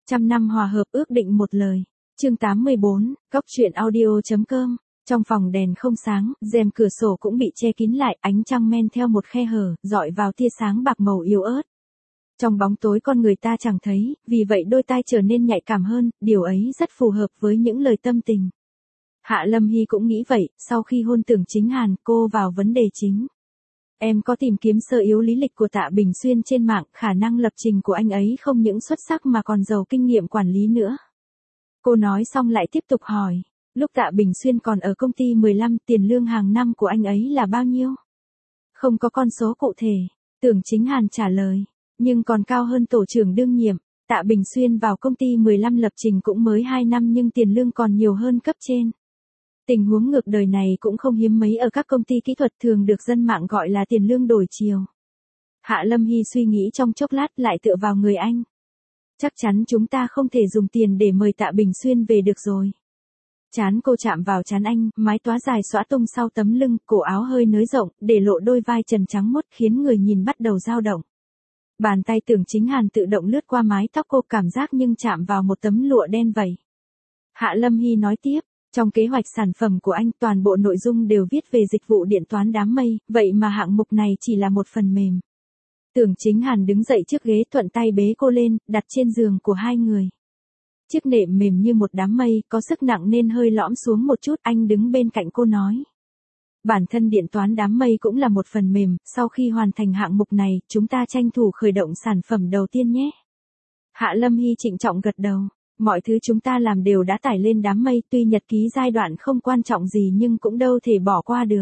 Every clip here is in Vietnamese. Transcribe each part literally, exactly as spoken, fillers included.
Trăm năm hòa hợp ước định một lời. Chương tám mươi bốn, Góc truyện audio.com. Trong phòng đèn không sáng, rèm cửa sổ cũng bị che kín lại, ánh trăng men theo một khe hở, dọi vào tia sáng bạc màu yếu ớt. Trong bóng tối con người ta chẳng thấy, vì vậy đôi tai trở nên nhạy cảm hơn, điều ấy rất phù hợp với những lời tâm tình. Hạ Lâm Hy cũng nghĩ vậy, sau khi hôn Tưởng Chính Hàn, cô vào vấn đề chính. Em có tìm kiếm sơ yếu lý lịch của Tạ Bình Xuyên trên mạng, khả năng lập trình của anh ấy không những xuất sắc mà còn giàu kinh nghiệm quản lý nữa. Cô nói xong lại tiếp tục hỏi, lúc Tạ Bình Xuyên còn ở công ty mười lăm, tiền lương hàng năm của anh ấy là bao nhiêu? Không có con số cụ thể, Tưởng Chính Hàn trả lời, nhưng còn cao hơn tổ trưởng đương nhiệm. Tạ Bình Xuyên vào công ty mười lăm lập trình cũng mới hai năm nhưng tiền lương còn nhiều hơn cấp trên. Tình huống ngược đời này cũng không hiếm mấy ở các công ty kỹ thuật, thường được dân mạng gọi là tiền lương đổi chiều. Hạ Lâm Hy suy nghĩ trong chốc lát lại tựa vào người anh. Chắc chắn chúng ta không thể dùng tiền để mời Tạ Bình Xuyên về được rồi. Trán cô chạm vào trán anh, mái tóa dài xõa tung sau tấm lưng, cổ áo hơi nới rộng, để lộ đôi vai trần trắng muốt khiến người nhìn bắt đầu dao động. Bàn tay Tưởng Chính Hàn tự động lướt qua mái tóc cô, cảm giác nhưng chạm vào một tấm lụa đen vậy. Hạ Lâm Hy nói tiếp, trong kế hoạch sản phẩm của anh toàn bộ nội dung đều viết về dịch vụ điện toán đám mây, vậy mà hạng mục này chỉ là một phần mềm. Tưởng Chính Hàn đứng dậy trước ghế, thuận tay bế cô lên, đặt trên giường của hai người. Chiếc nệm mềm như một đám mây, có sức nặng nên hơi lõm xuống một chút, anh đứng bên cạnh cô nói. Bản thân điện toán đám mây cũng là một phần mềm, sau khi hoàn thành hạng mục này, chúng ta tranh thủ khởi động sản phẩm đầu tiên nhé. Hạ Lâm Hy trịnh trọng gật đầu, mọi thứ chúng ta làm đều đã tải lên đám mây, tuy nhật ký giai đoạn không quan trọng gì nhưng cũng đâu thể bỏ qua được.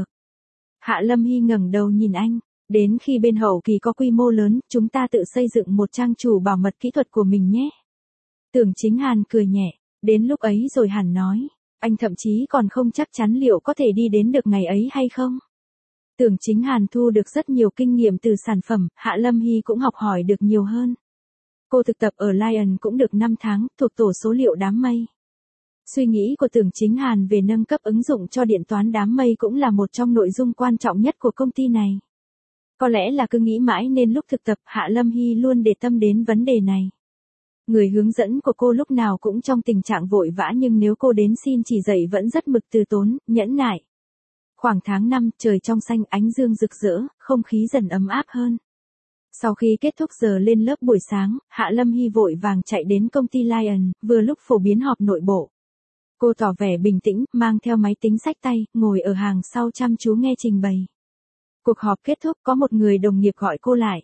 Hạ Lâm Hy ngẩng đầu nhìn anh, đến khi bên hậu kỳ có quy mô lớn, chúng ta tự xây dựng một trang chủ bảo mật kỹ thuật của mình nhé. Tưởng Chính Hàn cười nhẹ, đến lúc ấy rồi hẳn nói. Anh thậm chí còn không chắc chắn liệu có thể đi đến được ngày ấy hay không. Tưởng Chính Hàn thu được rất nhiều kinh nghiệm từ sản phẩm, Hạ Lâm Hy cũng học hỏi được nhiều hơn. Cô thực tập ở Lion cũng được năm tháng, thuộc tổ số liệu đám mây. Suy nghĩ của Tưởng Chính Hàn về nâng cấp ứng dụng cho điện toán đám mây cũng là một trong nội dung quan trọng nhất của công ty này. Có lẽ là cứ nghĩ mãi nên lúc thực tập Hạ Lâm Hy luôn để tâm đến vấn đề này. Người hướng dẫn của cô lúc nào cũng trong tình trạng vội vã nhưng nếu cô đến xin chỉ dạy vẫn rất mực từ tốn, nhẫn nại. Khoảng tháng năm, trời trong xanh, ánh dương rực rỡ, không khí dần ấm áp hơn. Sau khi kết thúc giờ lên lớp buổi sáng, Hạ Lâm Hy vội vàng chạy đến công ty Lion, vừa lúc phổ biến họp nội bộ. Cô tỏ vẻ bình tĩnh, mang theo máy tính xách tay, ngồi ở hàng sau chăm chú nghe trình bày. Cuộc họp kết thúc, có một người đồng nghiệp gọi cô lại.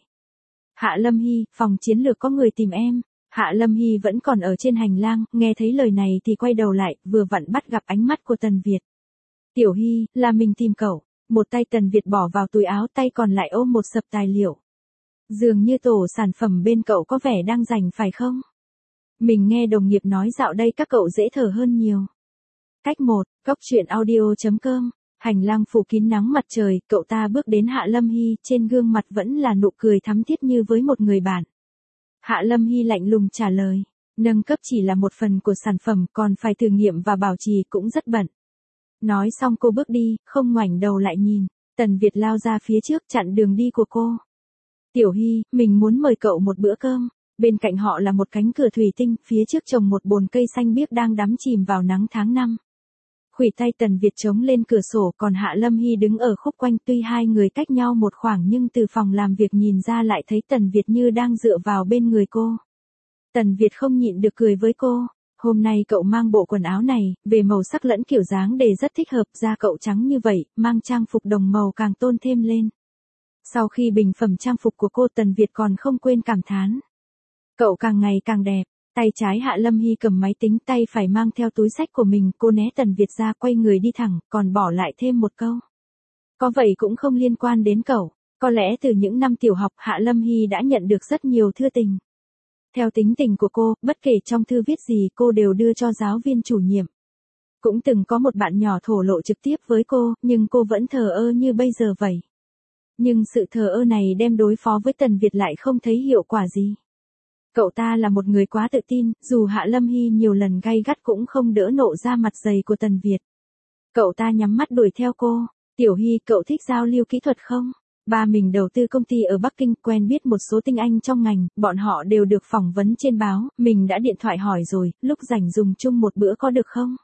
Hạ Lâm Hy, phòng chiến lược có người tìm em. Hạ Lâm Hy vẫn còn ở trên hành lang, nghe thấy lời này thì quay đầu lại, vừa vặn bắt gặp ánh mắt của Tần Việt. Tiểu Hy, là mình tìm cậu. Một tay Tần Việt bỏ vào túi áo, tay còn lại ôm một sập tài liệu. Dường như tổ sản phẩm bên cậu có vẻ đang rảnh phải không? Mình nghe đồng nghiệp nói dạo đây các cậu dễ thở hơn nhiều. Cách một, Góc truyện audio.com. Hành lang phủ kín nắng mặt trời, cậu ta bước đến Hạ Lâm Hy, trên gương mặt vẫn là nụ cười thắm thiết như với một người bạn. Hạ Lâm Hy lạnh lùng trả lời, nâng cấp chỉ là một phần của sản phẩm, còn phải thử nghiệm và bảo trì cũng rất bận. Nói xong cô bước đi, không ngoảnh đầu lại nhìn. Tần Việt lao ra phía trước chặn đường đi của cô. Tiểu Hy, mình muốn mời cậu một bữa cơm. Bên cạnh họ là một cánh cửa thủy tinh, phía trước trồng một bồn cây xanh biếc đang đắm chìm vào nắng tháng năm. Khuỷu tay Tần Việt chống lên cửa sổ, còn Hạ Lâm Hy đứng ở khúc quanh, tuy hai người cách nhau một khoảng nhưng từ phòng làm việc nhìn ra lại thấy Tần Việt như đang dựa vào bên người cô. Tần Việt không nhịn được cười với cô, hôm nay cậu mang bộ quần áo này, về màu sắc lẫn kiểu dáng đều rất thích hợp, da cậu trắng như vậy, mang trang phục đồng màu càng tôn thêm lên. Sau khi bình phẩm trang phục của cô, Tần Việt còn không quên cảm thán. Cậu càng ngày càng đẹp. Tay trái Hạ Lâm Hy cầm máy tính, tay phải mang theo túi xách của mình, cô né Tần Việt ra, quay người đi thẳng, còn bỏ lại thêm một câu. Có vậy cũng không liên quan đến cậu. Có lẽ từ những năm tiểu học Hạ Lâm Hy đã nhận được rất nhiều thư tình. Theo tính tình của cô, bất kể trong thư viết gì cô đều đưa cho giáo viên chủ nhiệm. Cũng từng có một bạn nhỏ thổ lộ trực tiếp với cô, nhưng cô vẫn thờ ơ như bây giờ vậy. Nhưng sự thờ ơ này đem đối phó với Tần Việt lại không thấy hiệu quả gì. Cậu ta là một người quá tự tin, dù Hạ Lâm Hy nhiều lần gay gắt cũng không đỡ nộ ra mặt dày của Tần Việt. Cậu ta nhắm mắt đuổi theo cô. Tiểu Hy, cậu thích giao lưu kỹ thuật không? Ba mình đầu tư công ty ở Bắc Kinh, quen biết một số tinh anh trong ngành, bọn họ đều được phỏng vấn trên báo, mình đã điện thoại hỏi rồi, lúc rảnh dùng chung một bữa có được không?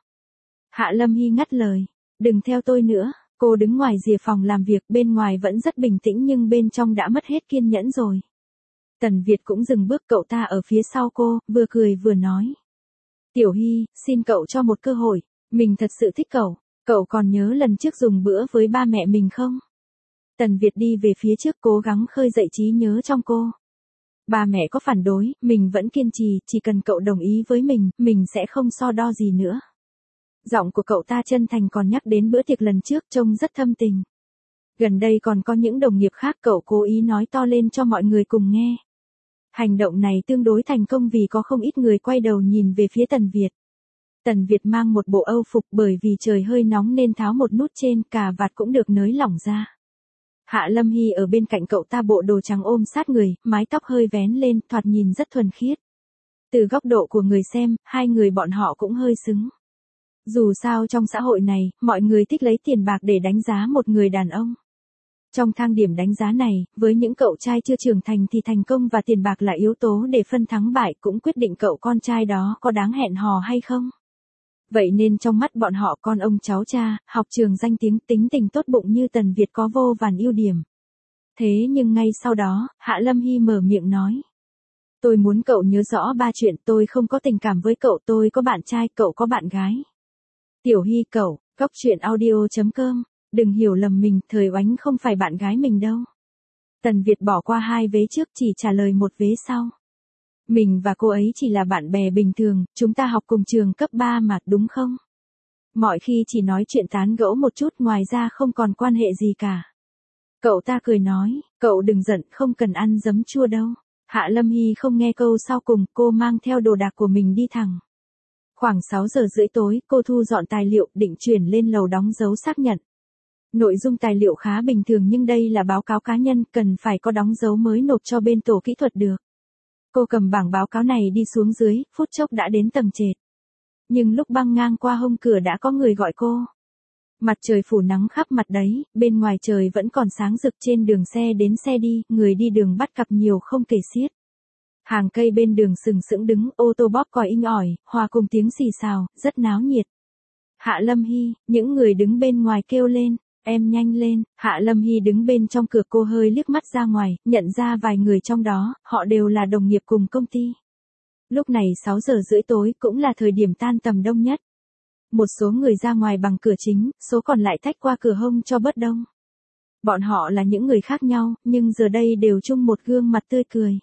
Hạ Lâm Hy ngắt lời, đừng theo tôi nữa. Cô đứng ngoài rìa phòng làm việc, bên ngoài vẫn rất bình tĩnh nhưng bên trong đã mất hết kiên nhẫn rồi. Tần Việt cũng dừng bước, cậu ta ở phía sau cô, vừa cười vừa nói. Tiểu Hy, xin cậu cho một cơ hội, mình thật sự thích cậu, cậu còn nhớ lần trước dùng bữa với ba mẹ mình không? Tần Việt đi về phía trước cố gắng khơi dậy trí nhớ trong cô. Ba mẹ có phản đối, mình vẫn kiên trì, chỉ cần cậu đồng ý với mình, mình sẽ không so đo gì nữa. Giọng của cậu ta chân thành, còn nhắc đến bữa tiệc lần trước trông rất thâm tình. Gần đây còn có những đồng nghiệp khác, cậu cố ý nói to lên cho mọi người cùng nghe. Hành động này tương đối thành công vì có không ít người quay đầu nhìn về phía Tần Việt. Tần Việt mang một bộ âu phục, bởi vì trời hơi nóng nên tháo một nút trên, cà vạt cũng được nới lỏng ra. Hạ Lâm Hy ở bên cạnh cậu ta, bộ đồ trắng ôm sát người, mái tóc hơi vén lên, thoạt nhìn rất thuần khiết. Từ góc độ của người xem, hai người bọn họ cũng hơi xứng. Dù sao trong xã hội này, mọi người thích lấy tiền bạc để đánh giá một người đàn ông. Trong thang điểm đánh giá này, với những cậu trai chưa trưởng thành thì thành công và tiền bạc là yếu tố để phân thắng bại, cũng quyết định cậu con trai đó có đáng hẹn hò hay không. Vậy nên trong mắt bọn họ, con ông cháu cha, học trường danh tiếng, tính tình tốt bụng như Tần Việt có vô vàn ưu điểm. Thế nhưng ngay sau đó, Hạ Lâm Hy mở miệng nói. Tôi muốn cậu nhớ rõ ba chuyện, tôi không có tình cảm với cậu, tôi có bạn trai, cậu có bạn gái. Tiểu Hy, cậu, góc truyện audio chấm com, đừng hiểu lầm mình, Thời Oánh không phải bạn gái mình đâu. Tần Việt bỏ qua hai vế trước, chỉ trả lời một vế sau. Mình và cô ấy chỉ là bạn bè bình thường, chúng ta học cùng trường cấp ba mà, đúng không? Mọi khi chỉ nói chuyện tán gẫu một chút, ngoài ra không còn quan hệ gì cả. Cậu ta cười nói, cậu đừng giận, không cần ăn giấm chua đâu. Hạ Lâm Hy không nghe câu sau cùng, cô mang theo đồ đạc của mình đi thẳng. Khoảng sáu giờ rưỡi tối, cô thu dọn tài liệu, định chuyển lên lầu đóng dấu xác nhận. Nội dung tài liệu khá bình thường nhưng đây là báo cáo cá nhân, cần phải có đóng dấu mới nộp cho bên tổ kỹ thuật được. Cô cầm bảng báo cáo này đi xuống dưới, phút chốc đã đến tầng trệt. Nhưng lúc băng ngang qua hông cửa đã có người gọi cô. Mặt trời phủ nắng khắp mặt đấy, bên ngoài trời vẫn còn sáng rực, trên đường xe đến xe đi, người đi đường bắt cặp nhiều không kể xiết. Hàng cây bên đường sừng sững đứng, ô tô bóp còi inh ỏi, hòa cùng tiếng xì xào, rất náo nhiệt. Hạ Lâm Hy, những người đứng bên ngoài kêu lên, em nhanh lên. Hạ Lâm Hy đứng bên trong cửa, cô hơi liếc mắt ra ngoài, nhận ra vài người trong đó, họ đều là đồng nghiệp cùng công ty. Lúc này sáu giờ rưỡi tối cũng là thời điểm tan tầm đông nhất. Một số người ra ngoài bằng cửa chính, số còn lại tách qua cửa hông cho bớt đông. Bọn họ là những người khác nhau, nhưng giờ đây đều chung một gương mặt tươi cười.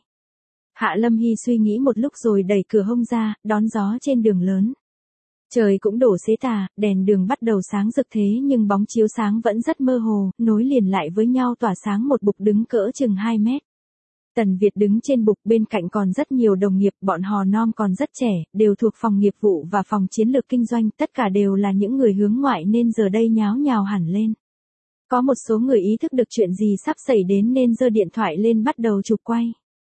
Hạ Lâm Hy suy nghĩ một lúc rồi đẩy cửa hông ra, đón gió trên đường lớn. Trời cũng đổ xế tà, đèn đường bắt đầu sáng rực thế nhưng bóng chiếu sáng vẫn rất mơ hồ, nối liền lại với nhau tỏa sáng một bục đứng cỡ chừng hai mét. Tần Việt đứng trên bục, bên cạnh còn rất nhiều đồng nghiệp, bọn họ non còn rất trẻ, đều thuộc phòng nghiệp vụ và phòng chiến lược kinh doanh, tất cả đều là những người hướng ngoại nên giờ đây nháo nhào hẳn lên. Có một số người ý thức được chuyện gì sắp xảy đến nên giơ điện thoại lên bắt đầu chụp quay.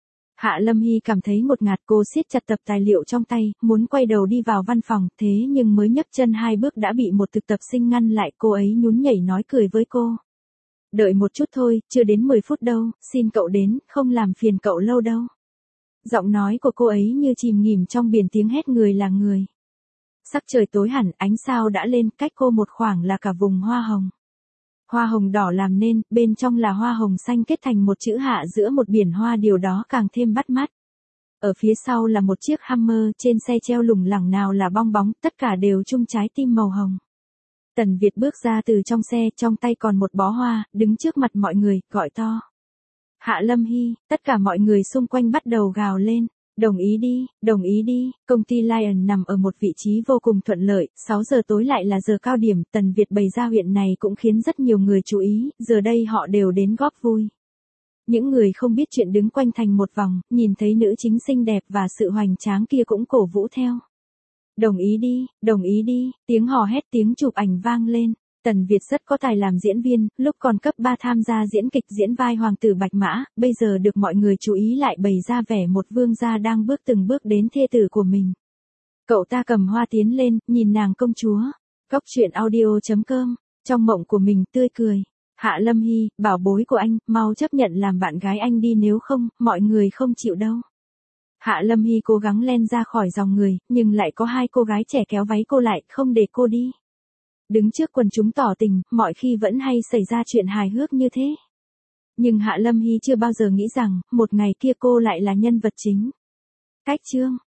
Hạ Lâm Hy cảm thấy một ngạt, cô siết chặt tập tài liệu trong tay, muốn quay đầu đi vào văn phòng, thế nhưng mới nhấc chân hai bước đã bị một thực tập sinh ngăn lại, cô ấy nhún nhảy nói cười với cô. Đợi một chút thôi, chưa đến mười phút đâu, xin cậu đến, không làm phiền cậu lâu đâu. Giọng nói của cô ấy như chìm nghỉm trong biển tiếng hét người là người. Sắc trời tối hẳn, ánh sao đã lên, cách cô một khoảng là cả vùng hoa hồng. Hoa hồng đỏ làm nên, bên trong là hoa hồng xanh kết thành một chữ hạ giữa một biển hoa, điều đó càng thêm bắt mắt. Ở phía sau là một chiếc Hummer, trên xe treo lủng lẳng nào là bong bóng, tất cả đều chung trái tim màu hồng. Tần Việt bước ra từ trong xe, trong tay còn một bó hoa, đứng trước mặt mọi người, gọi to. Hạ Lâm Hy, tất cả mọi người xung quanh bắt đầu gào lên. Đồng ý đi, đồng ý đi, công ty Lion nằm ở một vị trí vô cùng thuận lợi, sáu giờ tối lại là giờ cao điểm, Tần Việt bày ra huyện này cũng khiến rất nhiều người chú ý, giờ đây họ đều đến góp vui. Những người không biết chuyện đứng quanh thành một vòng, nhìn thấy nữ chính xinh đẹp và sự hoành tráng kia cũng cổ vũ theo. Đồng ý đi, đồng ý đi, tiếng hò hét tiếng chụp ảnh vang lên. Tần Việt rất có tài làm diễn viên, lúc còn cấp ba tham gia diễn kịch diễn vai hoàng tử Bạch Mã, bây giờ được mọi người chú ý lại bày ra vẻ một vương gia đang bước từng bước đến thê tử của mình. Cậu ta cầm hoa tiến lên, nhìn nàng công chúa. Góc truyện audio chấm com, trong mộng của mình tươi cười. Hạ Lâm Hy, bảo bối của anh, mau chấp nhận làm bạn gái anh đi nếu không, mọi người không chịu đâu. Hạ Lâm Hy cố gắng len ra khỏi dòng người, nhưng lại có hai cô gái trẻ kéo váy cô lại, không để cô đi. Đứng trước quần chúng tỏ tình, mọi khi vẫn hay xảy ra chuyện hài hước như thế. Nhưng Hạ Lâm Hy chưa bao giờ nghĩ rằng, một ngày kia cô lại là nhân vật chính. Cách chương